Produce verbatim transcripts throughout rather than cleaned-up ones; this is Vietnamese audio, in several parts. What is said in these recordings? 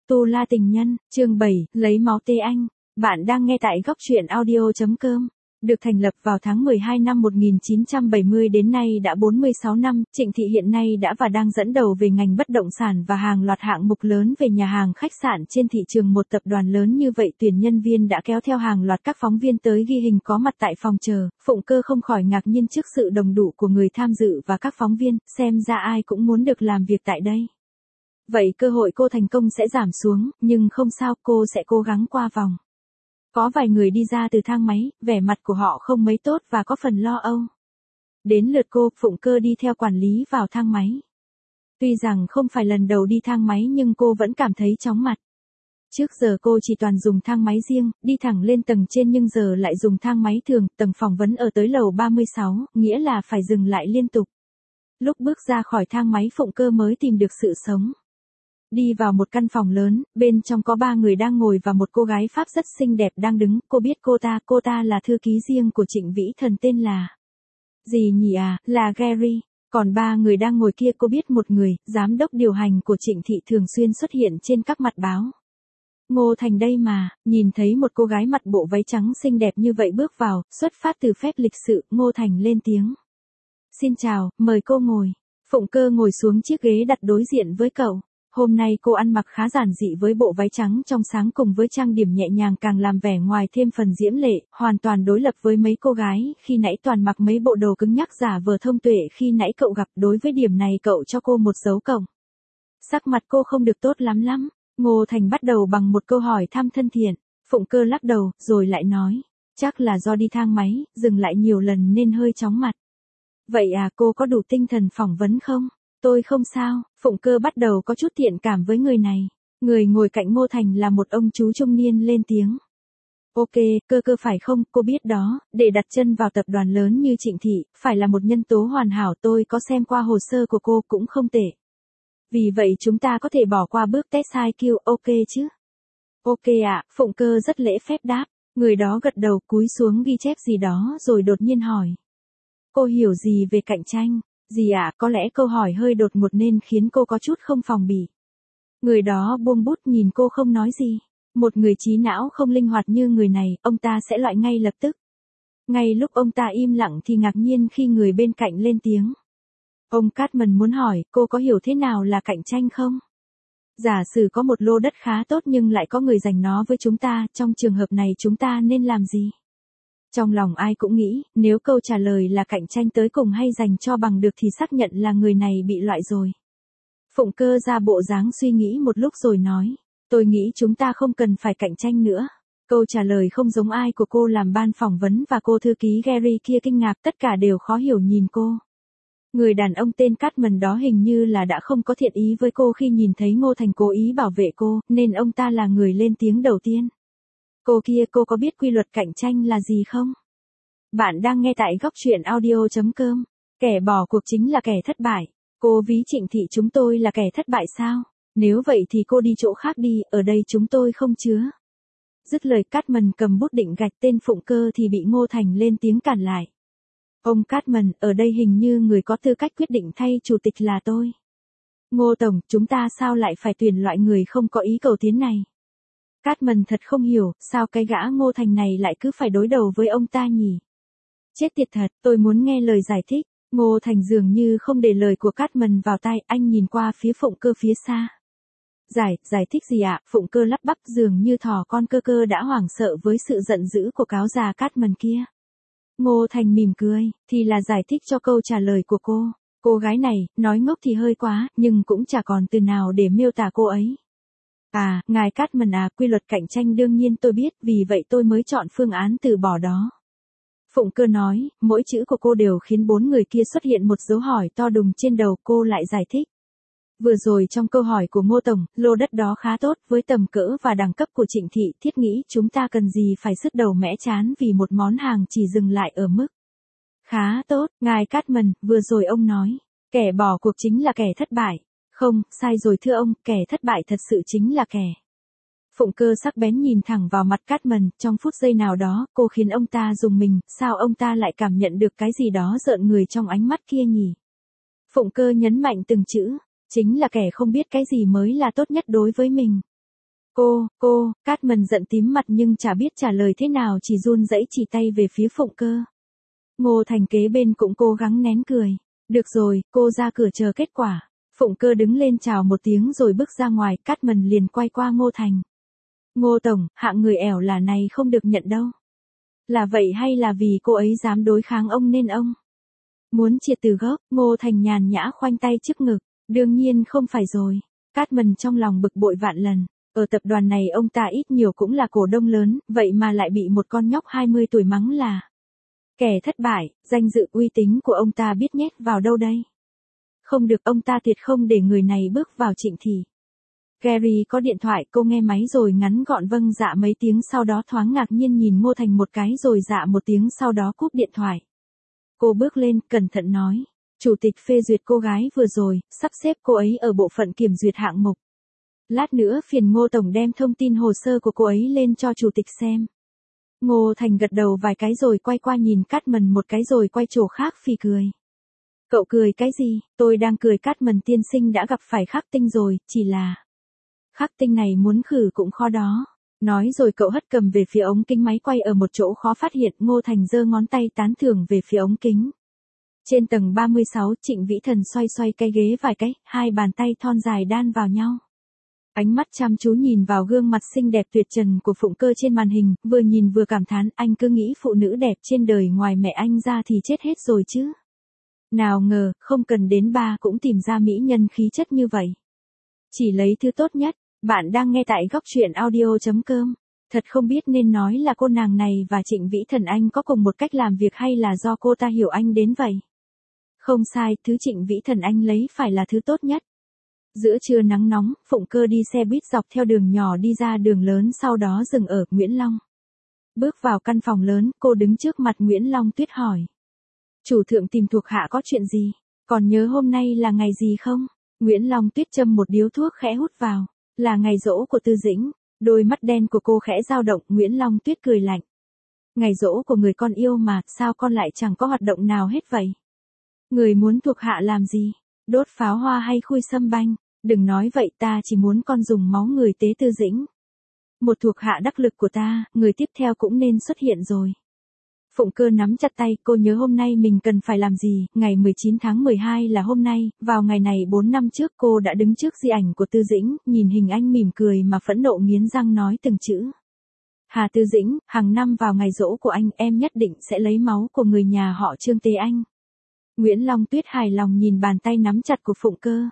Tu La Tình Nhân, chương bảy, lấy máu tê anh. Bạn đang nghe tại góc truyện audio.com. Được thành lập vào tháng mười hai năm một nghìn chín trăm bảy mươi đến nay đã bốn mươi sáu năm, Trịnh Thị hiện nay đã và đang dẫn đầu về ngành bất động sản và hàng loạt hạng mục lớn về nhà hàng khách sạn trên thị trường. Một tập đoàn lớn như vậy tuyển nhân viên đã kéo theo hàng loạt các phóng viên tới ghi hình có mặt tại phòng chờ. Phụng Cơ không khỏi ngạc nhiên trước sự đồng đủ của người tham dự và các phóng viên, xem ra ai cũng muốn được làm việc tại đây. Vậy cơ hội cô thành công sẽ giảm xuống, nhưng không sao, cô sẽ cố gắng qua vòng. Có vài người đi ra từ thang máy, vẻ mặt của họ không mấy tốt và có phần lo âu. Đến lượt cô, Phụng Cơ đi theo quản lý vào thang máy. Tuy rằng không phải lần đầu đi thang máy nhưng cô vẫn cảm thấy chóng mặt. Trước giờ cô chỉ toàn dùng thang máy riêng, đi thẳng lên tầng trên nhưng giờ lại dùng thang máy thường, tầng phỏng vấn ở tới lầu ba mươi sáu, nghĩa là phải dừng lại liên tục. Lúc bước ra khỏi thang máy Phụng Cơ mới tìm được sự sống. Đi vào một căn phòng lớn, bên trong có ba người đang ngồi và một cô gái Pháp rất xinh đẹp đang đứng. Cô biết cô ta, cô ta là thư ký riêng của Trịnh Vĩ Thần tên là... Gì nhỉ à, là Gary. Còn ba người đang ngồi kia cô biết một người, giám đốc điều hành của Trịnh Thị thường xuyên xuất hiện trên các mặt báo. Ngô Thành đây mà, nhìn thấy một cô gái mặc bộ váy trắng xinh đẹp như vậy bước vào, xuất phát từ phép lịch sự, Ngô Thành lên tiếng. Xin chào, mời cô ngồi. Phụng Cơ ngồi xuống chiếc ghế đặt đối diện với cậu. Hôm nay cô ăn mặc khá giản dị với bộ váy trắng trong sáng cùng với trang điểm nhẹ nhàng càng làm vẻ ngoài thêm phần diễm lệ, hoàn toàn đối lập với mấy cô gái khi nãy toàn mặc mấy bộ đồ cứng nhắc giả vờ thông tuệ khi nãy cậu gặp. Đối với điểm này cậu cho cô một dấu cộng. Sắc mặt cô không được tốt lắm lắm. Ngô Thành bắt đầu bằng một câu hỏi thăm thân thiện. Phụng Cơ lắc đầu, rồi lại nói, chắc là do đi thang máy, dừng lại nhiều lần nên hơi chóng mặt. Vậy à, cô có đủ tinh thần phỏng vấn không? Tôi không sao. Phụng Cơ bắt đầu có chút thiện cảm với người này. Người ngồi cạnh Ngô Thành là một ông chú trung niên lên tiếng. Ok, Cơ Cơ phải không, cô biết đó, để đặt chân vào tập đoàn lớn như Trịnh Thị, phải là một nhân tố hoàn hảo. Tôi có xem qua hồ sơ của cô cũng không tệ. Vì vậy chúng ta có thể bỏ qua bước test i kiu, ok chứ? Ok ạ, à, Phụng Cơ rất lễ phép đáp. Người đó gật đầu cúi xuống ghi chép gì đó rồi đột nhiên hỏi. Cô hiểu gì về cạnh tranh? Gì ạ, à, có lẽ câu hỏi hơi đột ngột nên khiến cô có chút không phòng bị. Người đó buông bút nhìn cô không nói gì. Một người trí não không linh hoạt như người này, ông ta sẽ loại ngay lập tức. Ngay lúc ông ta im lặng thì ngạc nhiên khi người bên cạnh lên tiếng. Ông Cartman muốn hỏi, cô có hiểu thế nào là cạnh tranh không? Giả sử có một lô đất khá tốt nhưng lại có người giành nó với chúng ta, trong trường hợp này chúng ta nên làm gì? Trong lòng ai cũng nghĩ, nếu câu trả lời là cạnh tranh tới cùng hay giành cho bằng được thì xác nhận là người này bị loại rồi. Phụng Cơ ra bộ dáng suy nghĩ một lúc rồi nói, tôi nghĩ chúng ta không cần phải cạnh tranh nữa. Câu trả lời không giống ai của cô làm ban phỏng vấn và cô thư ký Gary kia kinh ngạc, tất cả đều khó hiểu nhìn cô. Người đàn ông tên Cartman đó hình như là đã không có thiện ý với cô khi nhìn thấy Ngô Thành cố ý bảo vệ cô, nên ông ta là người lên tiếng đầu tiên. Cô kia, cô có biết quy luật cạnh tranh là gì không? Bạn đang nghe tại góc truyện audio.com. Kẻ bỏ cuộc chính là kẻ thất bại. Cô ví Trịnh Thị chúng tôi là kẻ thất bại sao? Nếu vậy thì cô đi chỗ khác đi, ở đây chúng tôi không chứa. Dứt lời Cartman cầm bút định gạch tên Phụng Cơ thì bị Ngô Thành lên tiếng cản lại. Ông Cartman, ở đây hình như người có tư cách quyết định thay chủ tịch là tôi. Ngô Tổng, chúng ta sao lại phải tuyển loại người không có ý cầu tiến này? Cartman thật không hiểu, sao cái gã Ngô Thành này lại cứ phải đối đầu với ông ta nhỉ? Chết tiệt thật, tôi muốn nghe lời giải thích. Ngô Thành dường như không để lời của Cartman vào tai, anh nhìn qua phía Phụng Cơ phía xa. Giải, giải thích gì ạ? Phụng Cơ lắp bắp dường như thỏ con Cơ Cơ đã hoảng sợ với sự giận dữ của cáo già Cartman kia. Ngô Thành mỉm cười, thì là giải thích cho câu trả lời của cô. Cô gái này, nói ngốc thì hơi quá, nhưng cũng chả còn từ nào để miêu tả cô ấy. À, ngài Cartman à, quy luật cạnh tranh đương nhiên tôi biết, vì vậy tôi mới chọn phương án từ bỏ đó. Phụng Cơ nói, mỗi chữ của cô đều khiến bốn người kia xuất hiện một dấu hỏi to đùng trên đầu. Cô lại giải thích. Vừa rồi trong câu hỏi của Ngô Tổng, lô đất đó khá tốt, với tầm cỡ và đẳng cấp của Trịnh Thị, thiết nghĩ chúng ta cần gì phải sứt đầu mẻ trán vì một món hàng chỉ dừng lại ở mức. Khá tốt, ngài Cartman, vừa rồi ông nói, kẻ bỏ cuộc chính là kẻ thất bại. Không, sai rồi thưa ông, kẻ thất bại thật sự chính là kẻ. Phụng Cơ sắc bén nhìn thẳng vào mặt Cartman, trong phút giây nào đó, cô khiến ông ta rùng mình, sao ông ta lại cảm nhận được cái gì đó rợn người trong ánh mắt kia nhỉ? Phụng Cơ nhấn mạnh từng chữ, chính là kẻ không biết cái gì mới là tốt nhất đối với mình. Cô, cô, Cartman giận tím mặt nhưng chả biết trả lời thế nào, chỉ run rẩy chỉ tay về phía Phụng Cơ. Ngô Thành kế bên cũng cố gắng nén cười. Được rồi, cô ra cửa chờ kết quả. Phụng Cơ đứng lên chào một tiếng rồi bước ra ngoài, Cartman liền quay qua Ngô Thành. Ngô Tổng, hạng người ẻo là này không được nhận đâu. Là vậy hay là vì cô ấy dám đối kháng ông nên ông muốn triệt từ gốc? Ngô Thành nhàn nhã khoanh tay trước ngực. Đương nhiên không phải rồi. Cartman trong lòng bực bội vạn lần. Ở tập đoàn này ông ta ít nhiều cũng là cổ đông lớn, vậy mà lại bị một con nhóc hai mươi tuổi mắng là kẻ thất bại, danh dự uy tín của ông ta biết nhét vào đâu đây? Không được, ông ta tuyệt không để người này bước vào Trịnh Thị. Gary có điện thoại, cô nghe máy rồi ngắn gọn vâng dạ mấy tiếng, sau đó thoáng ngạc nhiên nhìn Ngô Thành một cái rồi dạ một tiếng, sau đó cúp điện thoại. Cô bước lên, cẩn thận nói. Chủ tịch phê duyệt cô gái vừa rồi, sắp xếp cô ấy ở bộ phận kiểm duyệt hạng mục. Lát nữa phiền Ngô Tổng đem thông tin hồ sơ của cô ấy lên cho chủ tịch xem. Ngô Thành gật đầu vài cái rồi quay qua nhìn Cartman một cái rồi quay chỗ khác phì cười. Cậu cười cái gì? Tôi đang cười, Cartman tiên sinh đã gặp phải Khắc Tinh rồi, chỉ là Khắc Tinh này muốn khử cũng khó đó. Nói rồi cậu hất cầm về phía ống kính máy quay ở một chỗ khó phát hiện. Ngô Thành giơ ngón tay tán thưởng về phía ống kính. Trên tầng ba mươi sáu, Trịnh Vĩ Thần xoay xoay cái ghế vài cái, hai bàn tay thon dài đan vào nhau. Ánh mắt chăm chú nhìn vào gương mặt xinh đẹp tuyệt trần của Phụng Cơ trên màn hình, vừa nhìn vừa cảm thán, anh cứ nghĩ phụ nữ đẹp trên đời ngoài mẹ anh ra thì chết hết rồi chứ. Nào ngờ, không cần đến ba cũng tìm ra mỹ nhân khí chất như vậy. Chỉ lấy thứ tốt nhất. Bạn đang nghe tại góc truyện audio chấm com. Thật không biết nên nói là cô nàng này và Trịnh Vĩ Thần anh có cùng một cách làm việc hay là do cô ta hiểu anh đến vậy. Không sai, thứ Trịnh Vĩ Thần anh lấy phải là thứ tốt nhất. Giữa trưa nắng nóng, Phụng Cơ đi xe buýt dọc theo đường nhỏ đi ra đường lớn, sau đó dừng ở Nguyễn Long. Bước vào căn phòng lớn, cô đứng trước mặt Nguyễn Long Tuyết hỏi. Chủ thượng tìm thuộc hạ có chuyện gì? Còn nhớ hôm nay là ngày gì không? Nguyễn Long Tuyết châm một điếu thuốc khẽ hút vào. Là ngày giỗ của Tư Dĩnh. Đôi mắt đen của cô khẽ dao động, Nguyễn Long Tuyết cười lạnh. Ngày giỗ của người con yêu mà, sao con lại chẳng có hoạt động nào hết vậy? Người muốn thuộc hạ làm gì? Đốt pháo hoa hay khui sâm banh? Đừng nói vậy, ta chỉ muốn con dùng máu người tế Tư Dĩnh. Một thuộc hạ đắc lực của ta, người tiếp theo cũng nên xuất hiện rồi. Phụng Cơ nắm chặt tay, cô nhớ hôm nay mình cần phải làm gì, ngày mười chín tháng mười hai là hôm nay, vào ngày này bốn năm trước cô đã đứng trước di ảnh của Tư Dĩnh, nhìn hình anh mỉm cười mà phẫn nộ nghiến răng nói từng chữ. Hà Tư Dĩnh, hàng năm vào ngày giỗ của anh, em nhất định sẽ lấy máu của người nhà họ Trương tế anh. Nguyễn Long Tuyết hài lòng nhìn bàn tay nắm chặt của Phụng Cơ.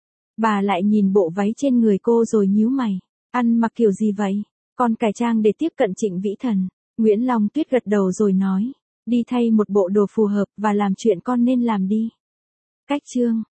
Bà lại nhìn bộ váy trên người cô rồi nhíu mày. Ăn mặc kiểu gì vậy? Con cải trang để tiếp cận Trịnh Vĩ Thần. Nguyễn Long Tuyết gật đầu rồi nói. Đi thay một bộ đồ phù hợp và làm chuyện con nên làm đi. Cách chương.